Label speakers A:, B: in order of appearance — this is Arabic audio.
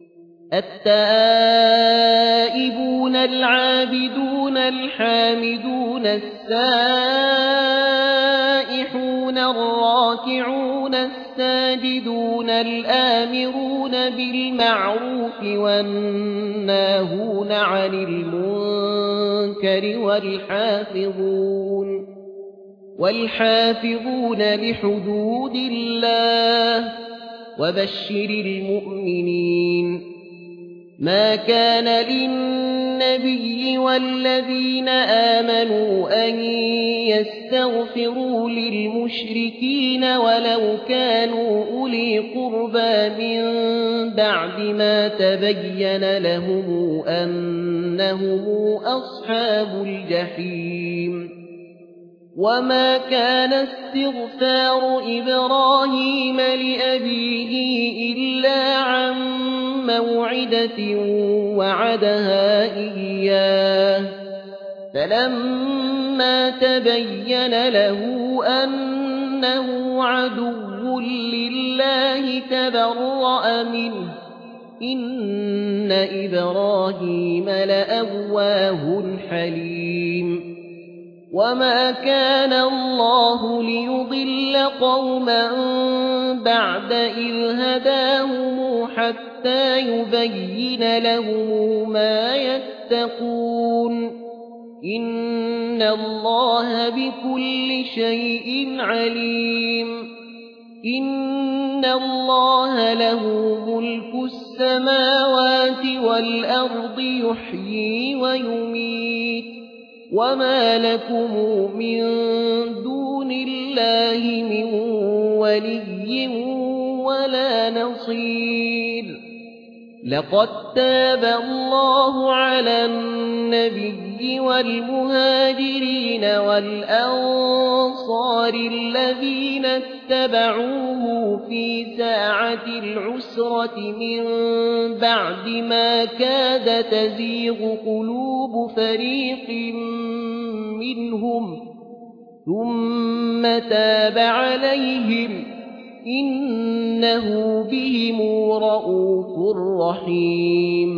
A: التائبون العابدون الحامدون السائحون الراكعون الساجدون الآمرون بالمعروف والناهون عن المنكر والحافظون لحدود الله وبشر المؤمنين. ما كان للنبي والذين آمنوا أن يستغفروا للمشركين ولو كانوا أولي قربى من بعد ما تبين لهم أنهم أصحاب الجحيم. وما كان استغفار إبراهيم لأبيه إلا عن موعدة وعدها إياه فلما تبين له أنه عدو لله تبرأ منه إن إبراهيم لأواه حليم. وما كان الله ليضل قوما بعد إذ هداهم حتى يبين لهم ما يتقون إن الله بكل شيء عليم. إن الله له ملك السماوات والأرض يحيي ويميت وما لكم من دون الله من ولي ولا نصير. لقد تاب الله على النبي والمهاجرين والأنصار الذين اتبعوه في ساعة العسرة من بعد ما كاد تزيغ قلوب فريق منهم ثم تاب عليهم إنه بهم رءوف رحيم.